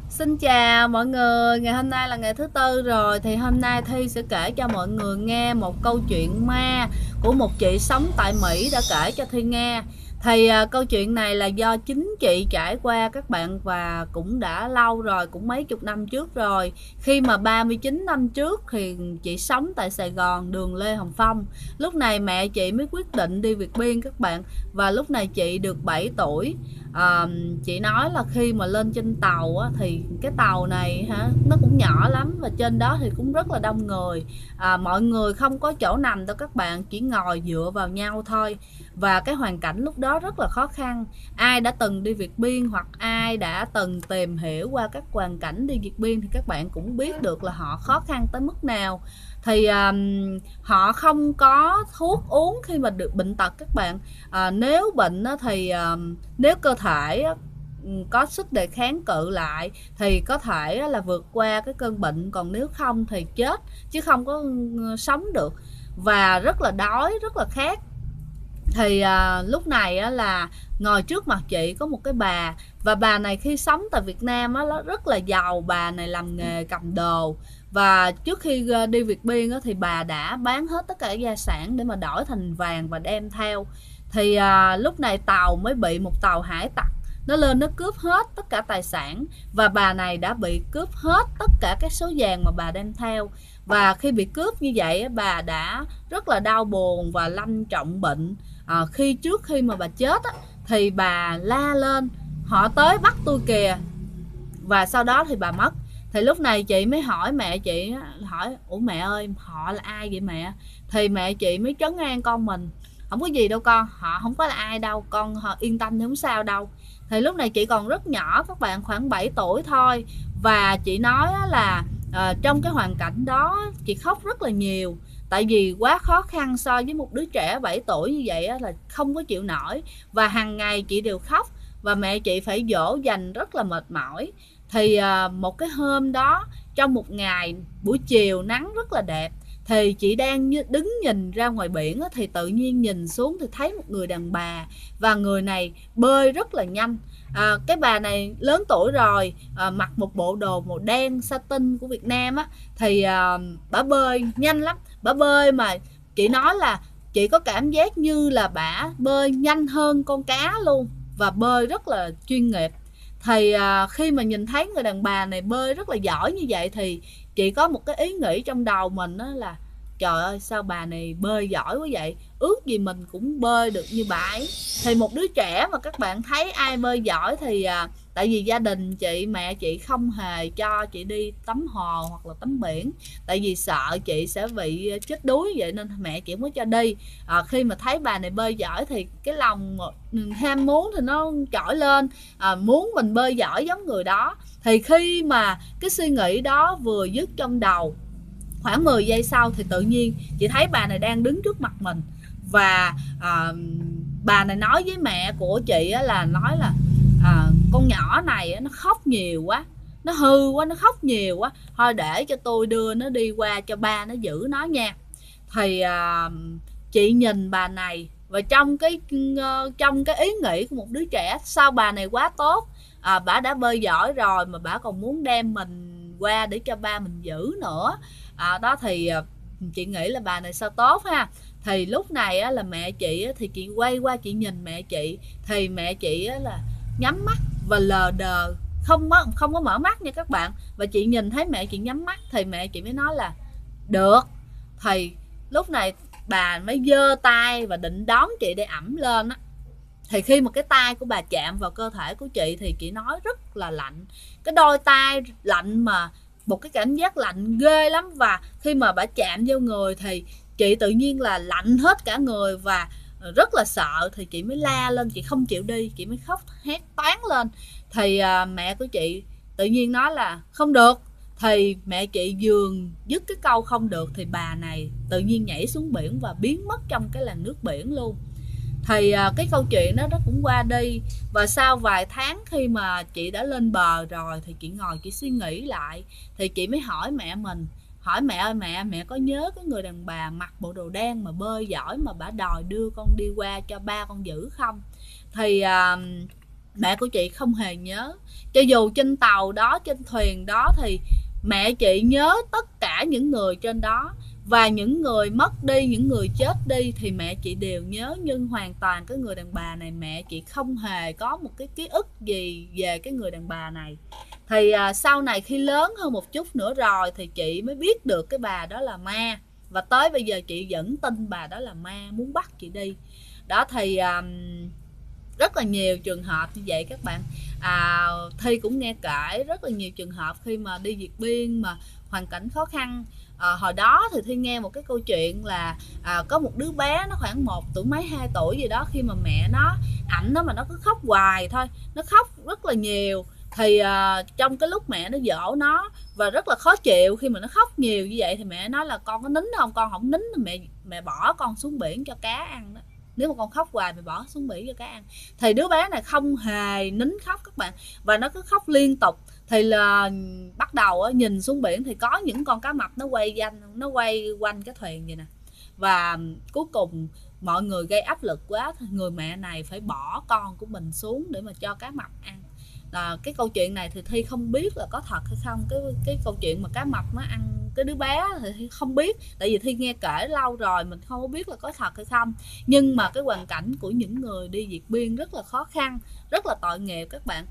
Xin chào mọi người, ngày hôm nay là ngày thứ tư rồi. Thì hôm nay Thi sẽ kể cho mọi người nghe một câu chuyện ma của một chị sống tại Mỹ đã kể cho Thi nghe. Câu chuyện này là do chính chị trải qua các bạn, và cũng đã lâu rồi, cũng mấy chục năm trước rồi. Khi mà 39 năm trước thì chị sống tại Sài Gòn, đường Lê Hồng Phong. Lúc này mẹ chị mới quyết định đi Việt Biên các bạn, và lúc này chị được 7 tuổi. à, chị nói là khi mà lên trên tàu á, thì cái tàu này nó cũng nhỏ lắm, và trên đó thì cũng rất là đông người. Mọi người không có chỗ nằm đâu các bạn, chỉ ngồi dựa vào nhau thôi. Và cái hoàn cảnh lúc đó rất là khó khăn. Ai đã từng đi Việt Biên hoặc ai đã từng tìm hiểu qua các hoàn cảnh đi Việt Biên thì các bạn cũng biết được là họ khó khăn tới mức nào. thì Họ không có thuốc uống khi mà được bệnh tật các bạn. Nếu bệnh thì nếu cơ thể có sức đề kháng cự lại thì có thể là vượt qua cái cơn bệnh, còn nếu không thì chết, chứ không có sống được. Và rất là đói, rất là khát. Lúc này là ngồi trước mặt chị có một cái bà, và bà này khi sống tại Việt Nam nó rất là giàu. Bà này làm nghề cầm đồ, và trước khi đi Việt Biên thì bà đã bán hết tất cả gia sản để mà đổi thành vàng và đem theo. Lúc này tàu mới bị một tàu hải tặc nó lên, nó cướp hết tất cả tài sản, và bà này đã bị cướp hết tất cả các số vàng mà bà đem theo. Và khi bị cướp như vậy bà đã rất là đau buồn và lâm trọng bệnh. Trước khi mà bà chết thì bà la lên: họ tới bắt tôi kìa. Và sau đó thì bà mất. Thì lúc này chị mới hỏi mẹ chị, hỏi: ủa mẹ ơi, họ là ai vậy mẹ? Thì mẹ chị mới trấn an con mình: không có gì đâu con, họ không có là ai đâu con, họ yên tâm, thì không sao đâu. Thì lúc này chị còn rất nhỏ các bạn, khoảng 7 tuổi thôi. Và chị nói là trong cái hoàn cảnh đó chị khóc rất là nhiều, tại vì quá khó khăn so với một đứa trẻ 7 tuổi như vậy là không có chịu nổi. Và hàng ngày chị đều khóc, và mẹ chị phải dỗ dành rất là mệt mỏi. Một cái hôm đó, trong một ngày buổi chiều nắng rất là đẹp, thì chị đang đứng nhìn ra ngoài biển thì tự nhiên nhìn xuống thì thấy một người đàn bà, và người này bơi rất là nhanh. Cái bà này lớn tuổi rồi, mặc một bộ đồ màu đen satin của Việt Nam bả bơi nhanh lắm. Bả bơi mà chị nói là chị có cảm giác như là bả bơi nhanh hơn con cá luôn, và bơi rất là chuyên nghiệp. Khi mà nhìn thấy người đàn bà này bơi rất là giỏi như vậy thì chị có một cái ý nghĩ trong đầu mình đó là: trời ơi, sao bà này bơi giỏi quá vậy, ước gì mình cũng bơi được như bà ấy. Thì một đứa trẻ mà các bạn thấy ai bơi giỏi thì tại vì gia đình chị, mẹ chị không hề cho chị đi tắm hồ hoặc là tắm biển, tại vì sợ chị sẽ bị chết đuối, vậy nên mẹ chị mới cho đi. Khi mà thấy bà này bơi giỏi thì cái lòng ham muốn thì nó trỗi lên, muốn mình bơi giỏi giống người đó. Thì khi mà cái suy nghĩ đó vừa dứt trong đầu, khoảng 10 giây sau thì tự nhiên chị thấy bà này đang đứng trước mặt mình. Và bà này nói với mẹ của chị là nói là: con nhỏ này nó khóc nhiều quá, nó hư quá, nó khóc nhiều quá, thôi để cho tôi đưa nó đi qua cho ba nó giữ nó nha. thì chị nhìn bà này, và trong cái ý nghĩ của một đứa trẻ, sao bà này quá tốt, bà đã bơi giỏi rồi mà bà còn muốn đem mình qua để cho ba mình giữ nữa. Chị nghĩ là bà này sao tốt ha. Thì lúc này là mẹ chị thì chị quay qua chị nhìn mẹ chị, thì mẹ chị là nhắm mắt và lờ đờ, không có mở mắt nha các bạn. Và chị nhìn thấy mẹ chị nhắm mắt thì mẹ chị mới nói là: được. Thì lúc này bà mới giơ tay và định đón chị để ẵm lên á. Thì khi mà cái tay của bà chạm vào cơ thể của chị thì chị nói rất là lạnh, cái đôi tay lạnh mà một cái cảm giác lạnh ghê lắm. Và khi mà bà chạm vô người thì chị tự nhiên là lạnh hết cả người và rất là sợ. Thì chị mới la lên, chị không chịu đi, chị mới khóc hét toáng lên. Mẹ của chị tự nhiên nói là không được. Thì mẹ chị vừa dứt cái câu không được thì bà này tự nhiên nhảy xuống biển và biến mất trong cái làn nước biển luôn. Cái câu chuyện đó nó cũng qua đi. Và sau vài tháng khi mà chị đã lên bờ rồi thì chị ngồi chị suy nghĩ lại, thì chị mới hỏi mẹ mình, hỏi: mẹ ơi mẹ có nhớ cái người đàn bà mặc bộ đồ đen mà bơi giỏi mà bả đòi đưa con đi qua cho ba con giữ không? thì mẹ của chị không hề nhớ. Cho dù trên tàu đó, trên thuyền đó thì mẹ chị nhớ tất cả những người trên đó, và những người mất đi, những người chết đi thì mẹ chị đều nhớ. Nhưng hoàn toàn cái người đàn bà này mẹ chị không hề có một cái ký ức gì về cái người đàn bà này. Thì sau này khi lớn hơn một chút nữa rồi thì chị mới biết được cái bà đó là ma, và tới bây giờ chị vẫn tin bà đó là ma muốn bắt chị đi. Đó thì rất là nhiều trường hợp như vậy các bạn. Thi cũng nghe kể rất là nhiều trường hợp khi mà đi vượt biên mà hoàn cảnh khó khăn. Hồi đó thì Thi nghe một cái câu chuyện là có một đứa bé nó khoảng 1 tuổi mấy 2 tuổi gì đó, khi mà mẹ nó ảnh nó mà nó cứ khóc hoài thôi, nó khóc rất là nhiều. Thì trong cái lúc mẹ nó dỗ nó và rất là khó chịu khi mà nó khóc nhiều như vậy, thì mẹ nói là con có nín không, con không nín thì mẹ bỏ con xuống biển cho cá ăn đó, nếu mà con khóc hoài mày bỏ xuống biển cho cá ăn. Thì đứa bé này không hề nín khóc các bạn, và nó cứ khóc liên tục. Thì là bắt đầu nhìn xuống biển thì có những con cá mập nó quay quanh cái thuyền vậy nè. Và cuối cùng mọi người gây áp lực quá, người mẹ này phải bỏ con của mình xuống để mà cho cá mập ăn. Cái câu chuyện này thì Thi không biết là có thật hay không. Cái câu chuyện mà cá mập nó ăn cái đứa bé thì Thi không biết, tại vì Thi nghe kể lâu rồi, mình không có biết là có thật hay không. Nhưng mà cái hoàn cảnh của những người đi vượt biên rất là khó khăn, rất là tội nghiệp các bạn.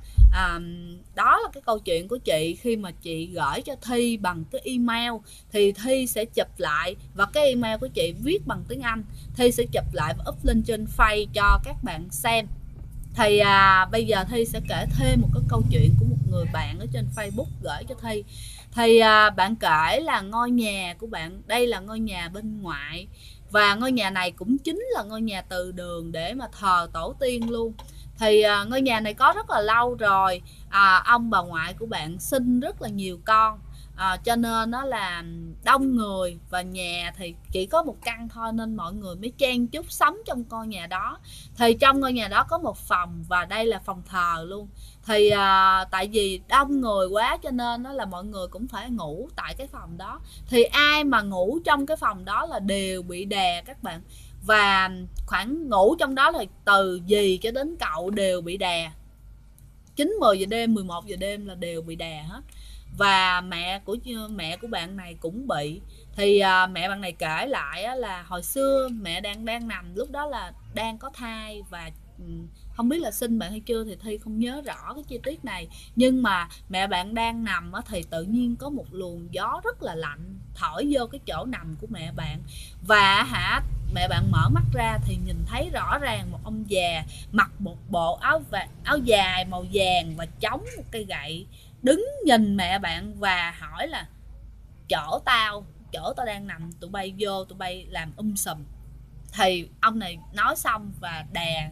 Đó là cái câu chuyện của chị khi mà chị gửi cho Thi bằng cái email, thì Thi sẽ chụp lại, và cái email của chị viết bằng tiếng Anh, Thi sẽ chụp lại và up lên trên Face cho các bạn xem. Thì bây giờ Thi sẽ kể thêm một cái câu chuyện của một người bạn ở trên Facebook gửi cho Thi. Thì bạn kể là ngôi nhà của bạn, đây là ngôi nhà bên ngoại, và ngôi nhà này cũng chính là ngôi nhà từ đường để mà thờ tổ tiên luôn. Thì ngôi nhà này có rất là lâu rồi. Ông bà ngoại của bạn sinh rất là nhiều con, cho nên nó là đông người, và nhà thì chỉ có một căn thôi, nên mọi người mới chen chúc sống trong ngôi nhà đó. Thì trong ngôi nhà đó có một phòng, và đây là phòng thờ luôn. Thì tại vì đông người quá cho nên đó là mọi người cũng phải ngủ tại cái phòng đó. Thì ai mà ngủ trong cái phòng đó là đều bị đè các bạn. Và khoảng ngủ trong đó là từ dì cho đến cậu đều bị đè. 9-10 giờ đêm, 11 giờ đêm là đều bị đè hết. Và mẹ của bạn này cũng bị. Thì mẹ bạn này kể lại là hồi xưa mẹ đang nằm, lúc đó là đang có thai, và không biết là sinh bạn hay chưa thì Thi không nhớ rõ cái chi tiết này. Nhưng mà mẹ bạn đang nằm thì tự nhiên có một luồng gió rất là lạnh thổi vô cái chỗ nằm của mẹ bạn. Và mẹ bạn mở mắt ra thì nhìn thấy rõ ràng một ông già mặc một bộ áo dài màu vàng và chống một cây gậy, đứng nhìn mẹ bạn và hỏi là chỗ tao đang nằm, tụi bay vô tụi bay làm sùm. Thì ông này nói xong và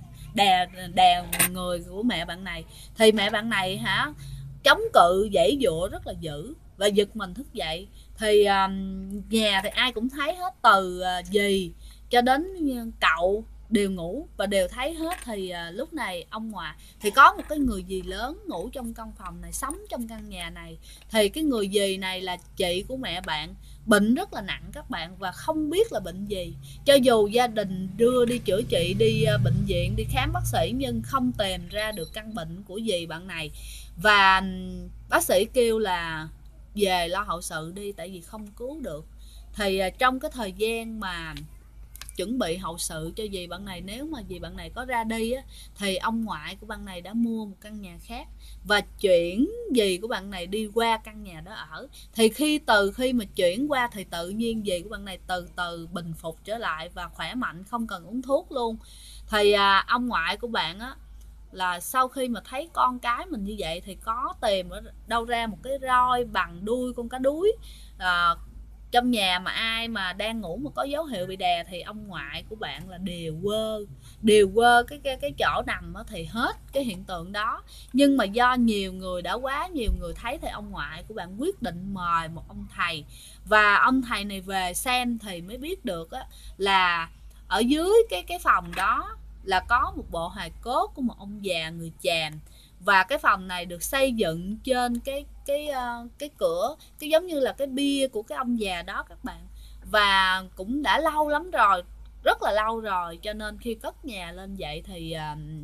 đè người của mẹ bạn này. Thì mẹ bạn này chống cự giãy giụa rất là dữ và giật mình thức dậy. Thì nhà thì ai cũng thấy hết, từ dì cho đến cậu đều ngủ và đều thấy hết. Thì lúc này ông ngoại thì có một cái người dì lớn ngủ trong căn phòng này, sống trong căn nhà này. Thì cái người dì này là chị của mẹ bạn, bệnh rất là nặng các bạn, và không biết là bệnh gì. Cho dù gia đình đưa đi chữa trị, đi bệnh viện, đi khám bác sĩ, nhưng không tìm ra được căn bệnh của dì bạn này. Và bác sĩ kêu là về lo hậu sự đi, tại vì không cứu được. Thì trong cái thời gian mà chuẩn bị hậu sự cho dì bạn này, nếu mà dì bạn này có ra đi thì ông ngoại của bạn này đã mua một căn nhà khác và chuyển dì của bạn này đi qua căn nhà đó ở. Thì từ khi mà chuyển qua thì tự nhiên dì của bạn này từ từ bình phục trở lại và khỏe mạnh, không cần uống thuốc luôn. Thì ông ngoại của bạn là sau khi mà thấy con cái mình như vậy thì có tìm ở đâu ra một cái roi bằng đuôi con cá đuối. Trong nhà mà ai mà đang ngủ mà có dấu hiệu bị đè thì ông ngoại của bạn là đều quơ cái chỗ nằm thì hết cái hiện tượng đó. Nhưng mà do quá nhiều người thấy thì ông ngoại của bạn quyết định mời một ông thầy, và ông thầy này về xem thì mới biết được là ở dưới cái phòng đó là có một bộ hài cốt của một ông già người Chàm. Và cái phòng này được xây dựng trên cái cửa, cái giống như là cái bia của cái ông già đó các bạn. Và cũng đã lâu lắm rồi, rất là lâu rồi, cho nên khi cất nhà lên vậy thì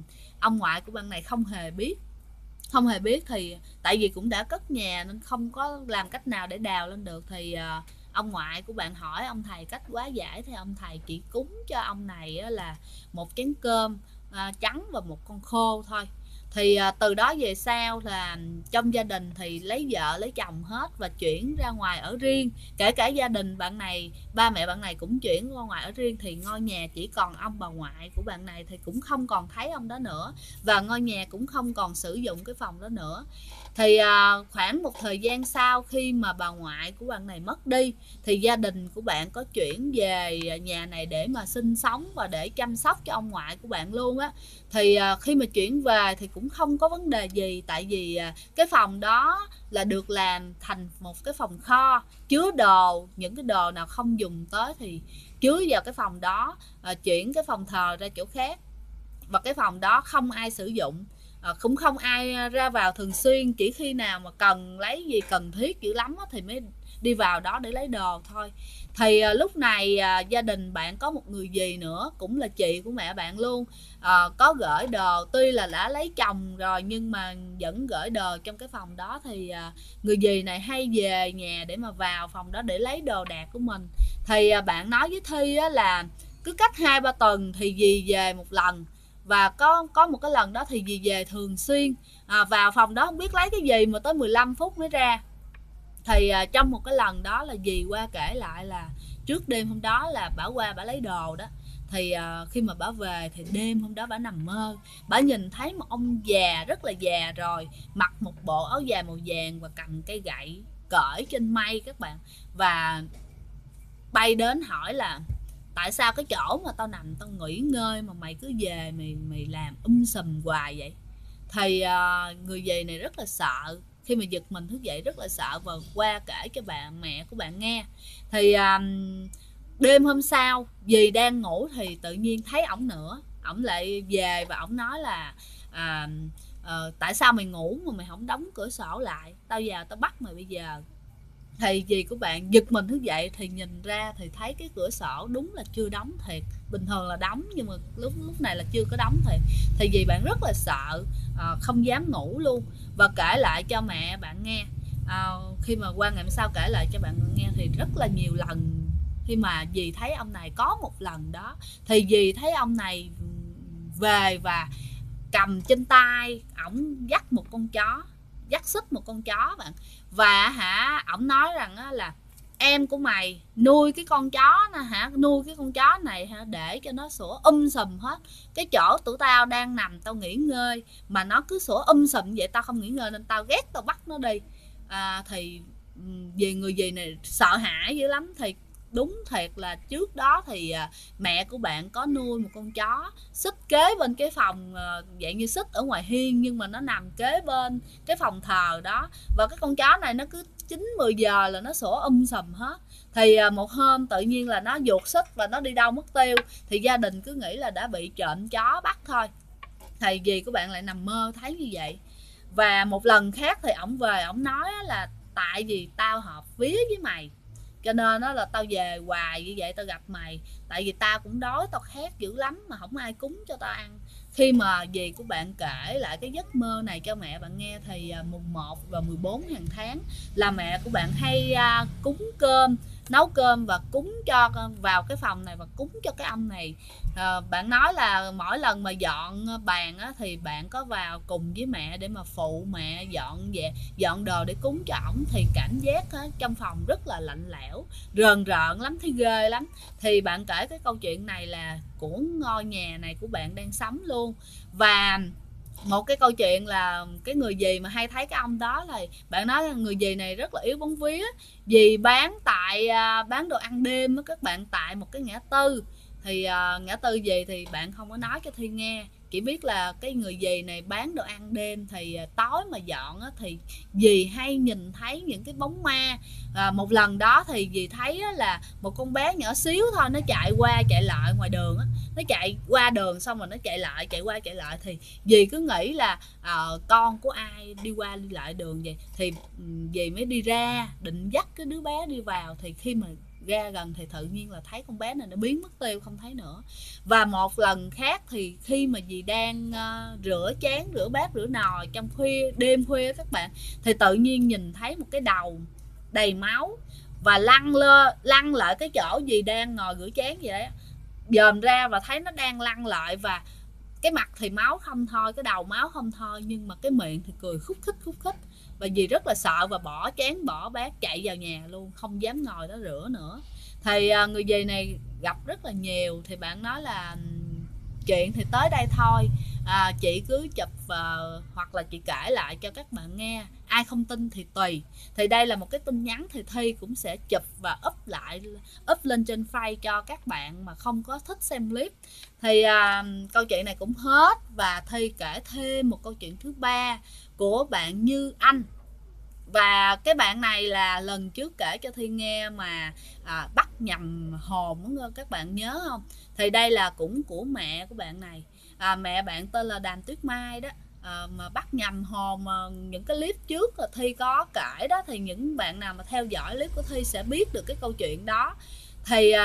ông ngoại của bạn này không hề biết. Không hề biết thì tại vì cũng đã cất nhà nên không có làm cách nào để đào lên được. Thì ông ngoại của bạn hỏi ông thầy cách hóa giải, thì ông thầy chỉ cúng cho ông này là một chén cơm trắng và một con khô thôi. Thì từ đó về sau là trong gia đình thì lấy vợ lấy chồng hết và chuyển ra ngoài ở riêng. Kể cả gia đình bạn này, ba mẹ bạn này cũng chuyển ra ngoài ở riêng, thì ngôi nhà chỉ còn ông bà ngoại của bạn này thì cũng không còn thấy ông đó nữa, và ngôi nhà cũng không còn sử dụng cái phòng đó nữa. Thì khoảng một thời gian sau khi mà bà ngoại của bạn này mất đi thì gia đình của bạn có chuyển về nhà này để mà sinh sống và để chăm sóc cho ông ngoại của bạn luôn á. Thì khi mà chuyển về thì cũng không có vấn đề gì, tại vì cái phòng đó là được làm thành một cái phòng kho chứa đồ, những cái đồ nào không dùng tới thì chứa vào cái phòng đó, chuyển cái phòng thờ ra chỗ khác, và cái phòng đó không ai sử dụng, cũng không ai ra vào thường xuyên, chỉ khi nào mà cần lấy gì cần thiết dữ lắm thì mới đi vào đó để lấy đồ thôi. Thì lúc này gia đình bạn có một người dì nữa, cũng là chị của mẹ bạn luôn, có gửi đồ, tuy là đã lấy chồng rồi nhưng mà vẫn gửi đồ trong cái phòng đó. Thì người dì này hay về nhà để mà vào phòng đó để lấy đồ đạc của mình. Thì bạn nói với Thi là cứ cách 2-3 tuần thì dì về một lần, và có một cái lần đó thì dì về thường xuyên, vào phòng đó không biết lấy cái gì mà tới 15 phút mới ra. Thì trong một cái lần đó là dì qua kể lại là trước đêm hôm đó là bả qua bả lấy đồ đó, thì khi mà bả về thì đêm hôm đó bả nằm mơ, bả nhìn thấy một ông già rất là già rồi, mặc một bộ áo dài màu vàng và cầm cây gậy cởi trên mây các bạn, và bay đến hỏi là tại sao cái chỗ mà tao nằm tao nghỉ ngơi mà mày cứ về mày làm sùm hoài vậy. Thì người dì này rất là sợ, khi mà giật mình thức dậy rất là sợ và qua kể cho mẹ của bạn nghe. Thì đêm hôm sau dì đang ngủ thì tự nhiên thấy ổng nữa, ổng lại về và ổng nói là tại sao mày ngủ mà mày không đóng cửa sổ lại, tao vào tao bắt mày bây giờ. Thì dì của bạn giật mình thức dậy thì nhìn ra thì thấy cái cửa sổ đúng là chưa đóng thiệt, bình thường là đóng nhưng mà lúc này là chưa có đóng thiệt. Thì dì bạn rất là sợ, không dám ngủ luôn, và kể lại cho mẹ bạn nghe. Khi mà qua ngày hôm sau kể lại cho bạn nghe thì rất là nhiều lần khi mà dì thấy ông này, có một lần đó thì dì thấy ông này về và cầm trên tay ổng dắt một con chó, dắt xích một con chó bạn, và ổng nói rằng là em của mày nuôi cái con chó nè nuôi cái con chó này để cho nó sủa sùm hết cái chỗ tụi tao đang nằm tao nghỉ ngơi, mà nó cứ sủa sùm vậy tao không nghỉ ngơi nên tao ghét, tao bắt nó đi. Thì về người gì này sợ hãi dữ lắm. Thì đúng thiệt là trước đó thì mẹ của bạn có nuôi một con chó xích kế bên cái phòng, dạng như xích ở ngoài hiên nhưng mà nó nằm kế bên cái phòng thờ đó, và cái con chó này nó cứ 9-10 giờ là nó sủa sùm hết. Thì một hôm tự nhiên là nó vuột xích và nó đi đâu mất tiêu, thì gia đình cứ nghĩ là đã bị trộm chó bắt thôi. Thì dì của bạn lại nằm mơ thấy như vậy. Và một lần khác thì ổng về ổng nói là tại vì tao hợp vía với mày cho nên nó là tao về hoài như vậy tao gặp mày, tại vì tao cũng đói tao khát dữ lắm mà không ai cúng cho tao ăn. Khi mà dì của bạn kể lại cái giấc mơ này cho mẹ bạn nghe thì mùng 1 và 14 hàng tháng là mẹ của bạn hay cúng cơm, nấu cơm và cúng cho vào cái phòng này và cúng cho cái ông này. Bạn nói là mỗi lần mà dọn bàn thì bạn có vào cùng với mẹ để mà phụ mẹ dọn đồ để cúng cho ổng, thì cảm giác trong phòng rất là lạnh lẽo, rờn rợn lắm, thấy ghê lắm. Thì bạn kể cái câu chuyện này là của ngôi nhà này của bạn đang sống luôn. Và một cái câu chuyện là cái người dì mà hay thấy cái ông đó là bạn nói là người dì này rất là yếu bóng vía, dì bán đồ ăn đêm các bạn tại một cái ngã tư. Thì ngã tư gì thì bạn không có nói cho Thi nghe, chỉ biết là cái người dì này bán đồ ăn đêm, thì tối mà dọn thì dì hay nhìn thấy những cái bóng ma. Một lần đó thì dì thấy là một con bé nhỏ xíu thôi, nó chạy qua chạy lại ngoài đường, nó chạy qua đường xong rồi nó chạy lại chạy qua chạy lại, thì dì cứ nghĩ là con của ai đi qua đi lại đường vậy. Thì dì mới đi ra định dắt cái đứa bé đi vào, thì khi mà ra gần thì tự nhiên là thấy con bé này nó biến mất tiêu không thấy nữa. Và một lần khác thì khi mà dì đang rửa chén, rửa bát, rửa nồi trong đêm khuya các bạn, thì tự nhiên nhìn thấy một cái đầu đầy máu và lăn lại cái chỗ dì đang ngồi rửa chén vậy đấy, dòm ra và thấy nó đang lăn lại, và cái mặt thì máu không thôi, cái đầu máu không thôi, nhưng mà cái miệng thì cười khúc khích. Và dì rất là sợ và bỏ chén bỏ bát chạy vào nhà luôn, không dám ngồi đó rửa nữa. Thì người dì này gặp rất là nhiều. Thì bạn nói là chuyện thì tới đây thôi, chị cứ chụp hoặc là chị kể lại cho các bạn nghe, ai không tin thì tùy. Thì đây là một cái tin nhắn, thì Thi cũng sẽ chụp và up lên trên face cho các bạn mà không có thích xem clip. Thì câu chuyện này cũng hết, và Thi kể thêm một câu chuyện thứ ba của bạn Như Anh. Và cái bạn này là lần trước kể cho Thi nghe mà bắt nhầm hồn, các bạn nhớ không? Thì đây là cũng của mẹ của bạn này. Mẹ bạn tên là Đàm Tuyết Mai đó. Mà bắt nhầm hồn, những cái clip trước là Thi có kể đó, thì những bạn nào mà theo dõi clip của Thi sẽ biết được cái câu chuyện đó. Thì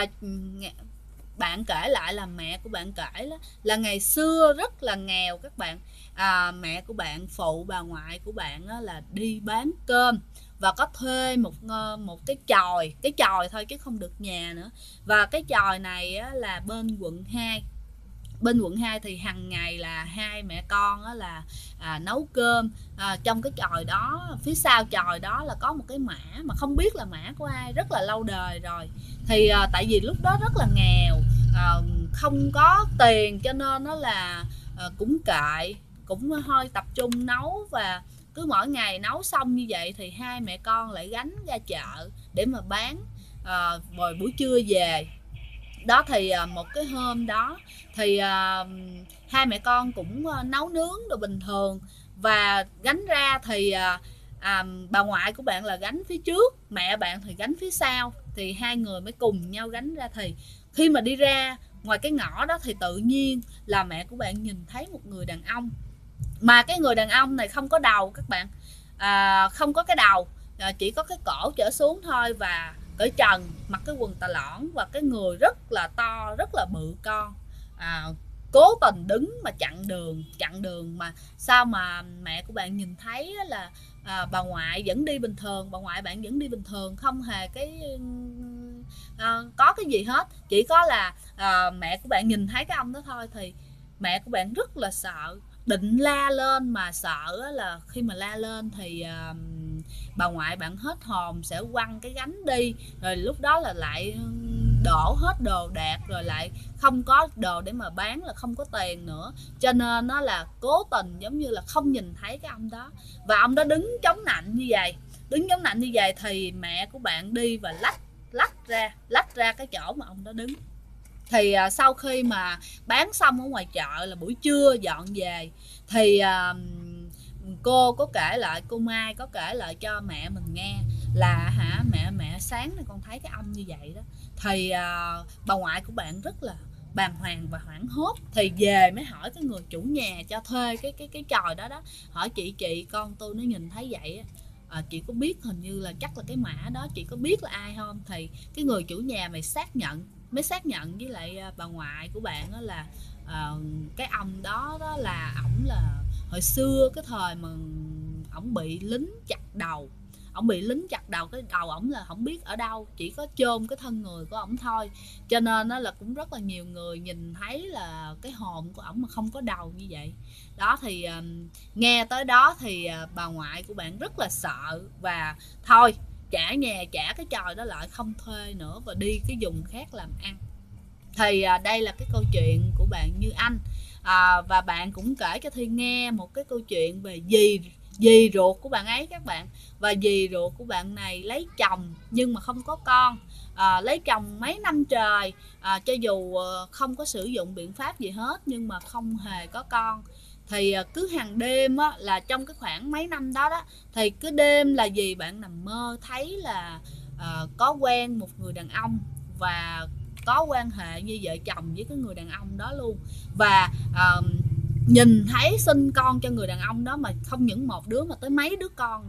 bạn kể lại là mẹ của bạn kể là ngày xưa rất là nghèo các bạn. Mẹ của bạn phụ bà ngoại của bạn là đi bán cơm và có thuê một cái chòi thôi chứ không được nhà nữa. Và cái chòi này là bên quận 2. Bên quận 2 thì hàng ngày là hai mẹ con là nấu cơm. Trong cái chòi đó, phía sau chòi đó là có một cái mã mà không biết là mã của ai, rất là lâu đời rồi. Thì tại vì lúc đó rất là nghèo, không có tiền, cho nên nó là cũng kệ, cũng hơi tập trung nấu. Và cứ mỗi ngày nấu xong như vậy thì hai mẹ con lại gánh ra chợ để mà bán, rồi buổi trưa về đó. Thì một cái hôm đó thì hai mẹ con cũng nấu nướng đồ bình thường và gánh ra. Thì bà ngoại của bạn là gánh phía trước, mẹ bạn thì gánh phía sau, thì hai người mới cùng nhau gánh ra. Thì khi mà đi ra ngoài cái ngõ đó thì tự nhiên là mẹ của bạn nhìn thấy một người đàn ông, mà cái người đàn ông này không có đầu các bạn, không có cái đầu, chỉ có cái cổ trở xuống thôi, và cởi trần, mặc cái quần tà lõn, và cái người rất là to, rất là bự con. Cố tình đứng mà chặn đường. Mà sao mà mẹ của bạn nhìn thấy là bà ngoại vẫn đi bình thường, bà ngoại bạn vẫn đi bình thường, không hề có cái gì hết, chỉ có là mẹ của bạn nhìn thấy cái ông đó thôi. Thì mẹ của bạn rất là sợ, định la lên mà sợ là khi mà la lên thì bà ngoại bạn hết hồn, sẽ quăng cái gánh đi, rồi lúc đó là lại đổ hết đồ đạc, rồi lại không có đồ để mà bán, là không có tiền nữa. Cho nên nó là cố tình giống như là không nhìn thấy cái ông đó. Và ông đó đứng chống nạnh như vậy, thì mẹ của bạn đi và lách ra cái chỗ mà ông đó đứng. Thì sau khi mà bán xong ở ngoài chợ là buổi trưa dọn về, thì cô có kể lại, cô Mai có kể lại cho mẹ mình nghe là mẹ sáng nay con thấy cái ông như vậy đó. Thì bà ngoại của bạn rất là bàng hoàng và hoảng hốt, thì về mới hỏi cái người chủ nhà cho thuê cái chòi đó hỏi chị con tôi nó nhìn thấy vậy á, chị có biết, hình như là chắc là cái mã đó, chị có biết là ai không? Thì cái người chủ nhà mới xác nhận với lại bà ngoại của bạn đó là cái ông đó là ổng là hồi xưa cái thời mà ổng bị lính chặt đầu, cái đầu ổng là không biết ở đâu, chỉ có chôn cái thân người của ổng thôi. Cho nên là cũng rất là nhiều người nhìn thấy là cái hồn của ổng mà không có đầu như vậy đó. Thì nghe tới đó thì bà ngoại của bạn rất là sợ, và thôi trả cái chòi đó lại, không thuê nữa và đi cái vùng khác làm ăn. Thì đây là cái câu chuyện của bạn Như Anh. Và bạn cũng kể cho Thi nghe một cái câu chuyện về dì ruột của bạn ấy các bạn. Và dì ruột của bạn này lấy chồng nhưng mà không có con, lấy chồng mấy năm trời, cho dù không có sử dụng biện pháp gì hết nhưng mà không hề có con. Thì cứ hàng đêm á, là trong cái khoảng mấy năm đó thì cứ đêm là dì bạn nằm mơ thấy là có quen một người đàn ông và có quan hệ như vợ chồng với cái người đàn ông đó luôn. Và nhìn thấy sinh con cho người đàn ông đó, mà không những một đứa mà tới mấy đứa con. Là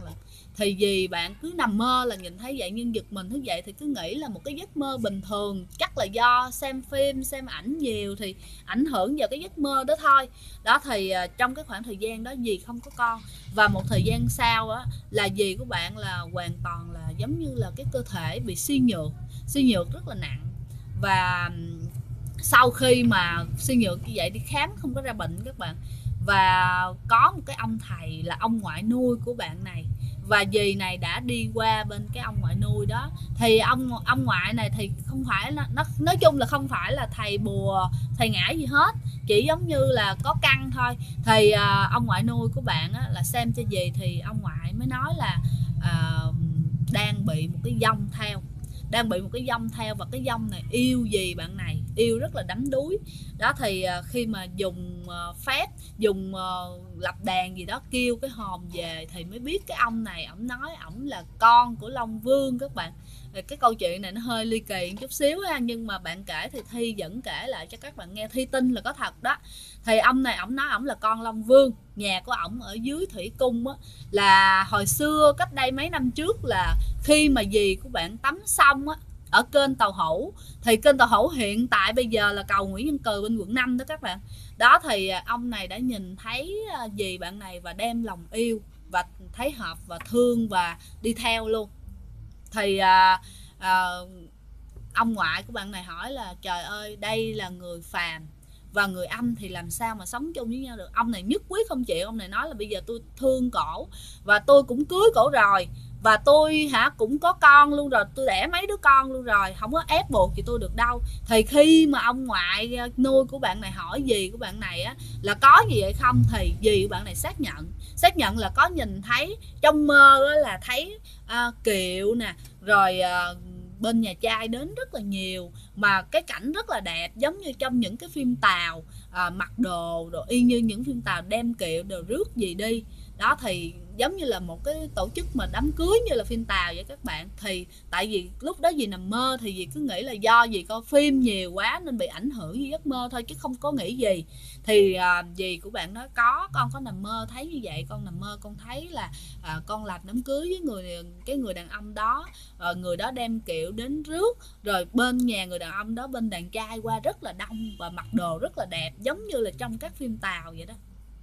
thì vì bạn cứ nằm mơ là nhìn thấy vậy, nhưng giật mình thức dậy thì cứ nghĩ là một cái giấc mơ bình thường, chắc là do xem phim xem ảnh nhiều thì ảnh hưởng vào cái giấc mơ đó thôi. Đó thì trong cái khoảng thời gian đó dì không có con, và một thời gian sau á là dì của bạn là hoàn toàn là giống như là cái cơ thể bị suy nhược rất là nặng. Và sau khi mà suy nhược như vậy đi khám không có ra bệnh các bạn, và có một cái ông thầy là ông ngoại nuôi của bạn này, và dì này đã đi qua bên cái ông ngoại nuôi đó. Thì ông ngoại này thì không phải là nó nói chung là không phải là thầy bùa thầy ngải gì hết, chỉ giống như là có căn thôi. Thì ông ngoại nuôi của bạn á, là xem cho dì thì ông ngoại mới nói là đang bị một cái vong theo, và cái vong này yêu gì bạn này, yêu rất là đắm đuối. Đó thì khi mà dùng phép, dùng lập đàn gì đó kêu cái hồn về thì mới biết cái ông này ổng nói ổng là con của Long Vương các bạn. Cái câu chuyện này nó hơi ly kỳ một chút xíu ha, nhưng mà bạn kể thì Thi vẫn kể lại cho các bạn nghe, Thi tin là có thật đó. Thì ông này ổng nói ổng là con Long Vương, nhà của ổng ở dưới thủy cung á, là hồi xưa cách đây mấy năm trước là khi mà dì của bạn tắm xong á ở kênh Tàu Hủ, thì kênh Tàu Hủ hiện tại bây giờ là cầu Nguyễn Văn Cừ bên quận 5 đó các bạn. Đó thì ông này đã nhìn thấy dì bạn này và đem lòng yêu và thấy hợp và thương và đi theo luôn. Thì ông ngoại của bạn này hỏi là trời ơi, đây là người phàm và người âm thì làm sao mà sống chung với nhau được. Ông này nhất quyết không chịu. Ông này nói là bây giờ tôi thương cổ và tôi cũng cưới cổ rồi, và tôi cũng có con luôn rồi, tôi đẻ mấy đứa con luôn rồi, không có ép buộc gì tôi được đâu. Thì khi mà ông ngoại nuôi của bạn này hỏi dì của bạn này á là có gì vậy không, thì dì của bạn này xác nhận là có nhìn thấy trong mơ á, là thấy kiệu nè, rồi bên nhà trai đến rất là nhiều, mà cái cảnh rất là đẹp, giống như trong những cái phim Tàu, mặc đồ y như những phim Tàu, đem kiệu đồ rước gì đi. Đó thì giống như là một cái tổ chức mà đám cưới như là phim Tàu vậy các bạn. Thì tại vì lúc đó dì nằm mơ thì dì cứ nghĩ là do dì coi phim nhiều quá nên bị ảnh hưởng với giấc mơ thôi, chứ không có nghĩ gì. Thì dì của bạn nói con có nằm mơ thấy như vậy, con nằm mơ con thấy là con làm đám cưới với cái người đàn ông đó, người đó đem kiệu đến rước, rồi bên nhà người đàn ông đó bên đàn trai qua rất là đông và mặc đồ rất là đẹp, giống như là trong các phim Tàu vậy đó.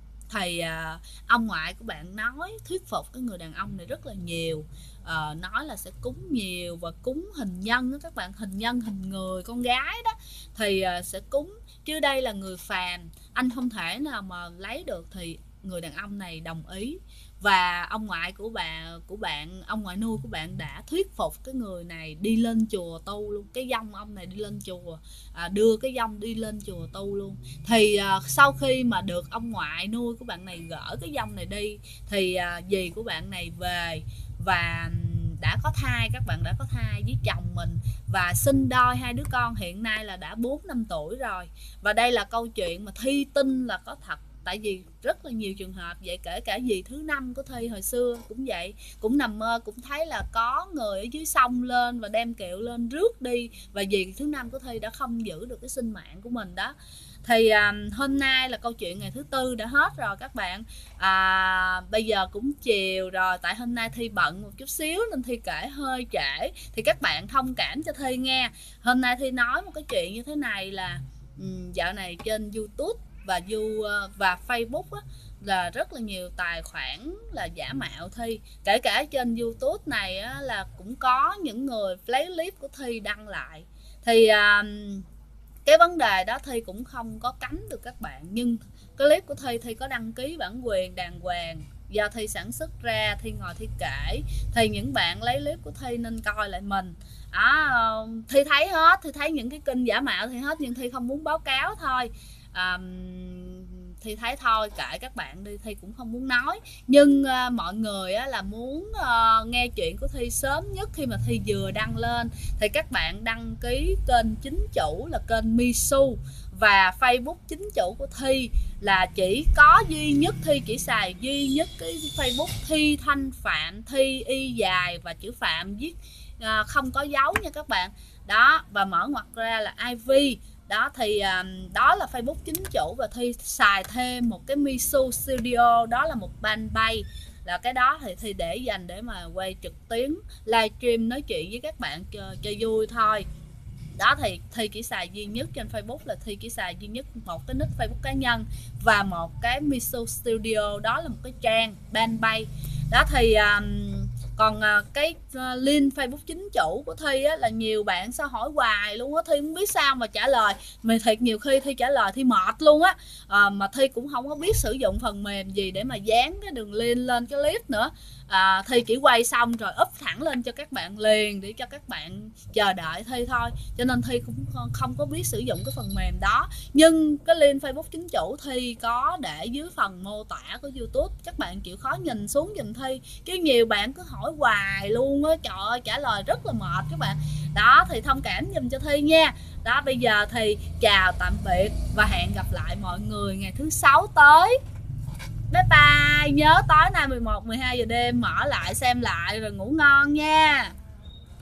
Thì ông ngoại của bạn nói thuyết phục cái người đàn ông này rất là nhiều, nói là sẽ cúng nhiều và cúng hình nhân đó các bạn, hình nhân hình người con gái đó thì sẽ cúng, chứ đây là người phàm, anh không thể nào mà lấy được. Thì người đàn ông này đồng ý, và ông ngoại của bạn, ông ngoại nuôi của bạn đã thuyết phục cái người này đi lên chùa tu luôn. Cái vong ông này đi lên chùa, đưa cái vong đi lên chùa tu luôn. Thì sau khi mà được ông ngoại nuôi của bạn này gỡ cái vong này đi, thì dì của bạn này về và đã có thai, các bạn, đã có thai với chồng mình và sinh đôi 2 đứa con, hiện nay là đã 4-5 tuổi rồi. Và đây là câu chuyện mà Thi tin là có thật, tại vì rất là nhiều trường hợp vậy, kể cả dì thứ 5 của Thi hồi xưa cũng vậy, cũng nằm mơ cũng thấy là có người ở dưới sông lên và đem kiệu lên rước đi, và dì thứ 5 của Thi đã không giữ được cái sinh mạng của mình đó. Thì hôm nay là câu chuyện ngày thứ Tư đã hết rồi các bạn. Bây giờ cũng chiều rồi, tại hôm nay Thi bận một chút xíu nên Thi kể hơi trễ, thì các bạn thông cảm cho Thi nghe. Hôm nay Thi nói một cái chuyện như thế này là dạo này trên YouTube và Facebook á, là rất là nhiều tài khoản là giả mạo Thi. Kể cả trên YouTube này á, là cũng có những người lấy clip của Thi đăng lại. Thì cái vấn đề đó Thi cũng không có cấm được các bạn, nhưng cái clip của Thi có đăng ký bản quyền đàng hoàng, do Thi sản xuất ra, Thi ngồi Thi kể. Thì những bạn lấy clip của Thi nên coi lại mình. Thi thấy hết, Thi thấy những cái kênh giả mạo Thi hết, nhưng Thi không muốn báo cáo thôi. Thi thấy thôi kệ các bạn đi, Thi cũng không muốn nói. Nhưng mọi người là muốn nghe chuyện của Thi sớm nhất khi mà Thi vừa đăng lên, thì các bạn đăng ký kênh chính chủ là kênh Misu, và Facebook chính chủ của Thi là chỉ có duy nhất, Thi chỉ xài duy nhất cái Facebook Thi Thanh Phạm, Thi y dài và chữ Phạm viết không có dấu nha các bạn. Đó, và mở ngoặc ra là IV. Đó thì đó là Facebook chính chủ, và Thi xài thêm một cái Misu Studio, đó là một fanpage là cái đó thì Thi để dành để mà quay trực tuyến livestream nói chuyện với các bạn cho vui thôi. Đó thì Thi chỉ xài duy nhất trên Facebook là Thi chỉ xài duy nhất một cái nick Facebook cá nhân và một cái Miso Studio, đó là một cái trang Fanpage. Đó thì còn cái link Facebook chính chủ của Thi á, là nhiều bạn sao hỏi hoài luôn á, Thi không biết sao mà trả lời, mà thiệt nhiều khi Thi trả lời Thi mệt luôn á. Mà Thi cũng không có biết sử dụng phần mềm gì để mà dán cái đường link lên cái clip nữa. Thi chỉ quay xong rồi up thẳng lên cho các bạn liền để cho các bạn chờ đợi Thi thôi, cho nên Thi cũng không có biết sử dụng cái phần mềm đó. Nhưng cái link Facebook chính chủ Thi có để dưới phần mô tả của YouTube, các bạn chịu khó nhìn xuống giùm Thi, chứ nhiều bạn cứ hỏi hoài luôn á, trời ơi trả lời rất là mệt các bạn. Đó thì thông cảm giùm cho Thi nha. Đó bây giờ thì chào tạm biệt và hẹn gặp lại mọi người ngày thứ Sáu tới. Bye bye, nhớ tối nay 11-12 giờ đêm mở lại xem lại rồi ngủ ngon nha.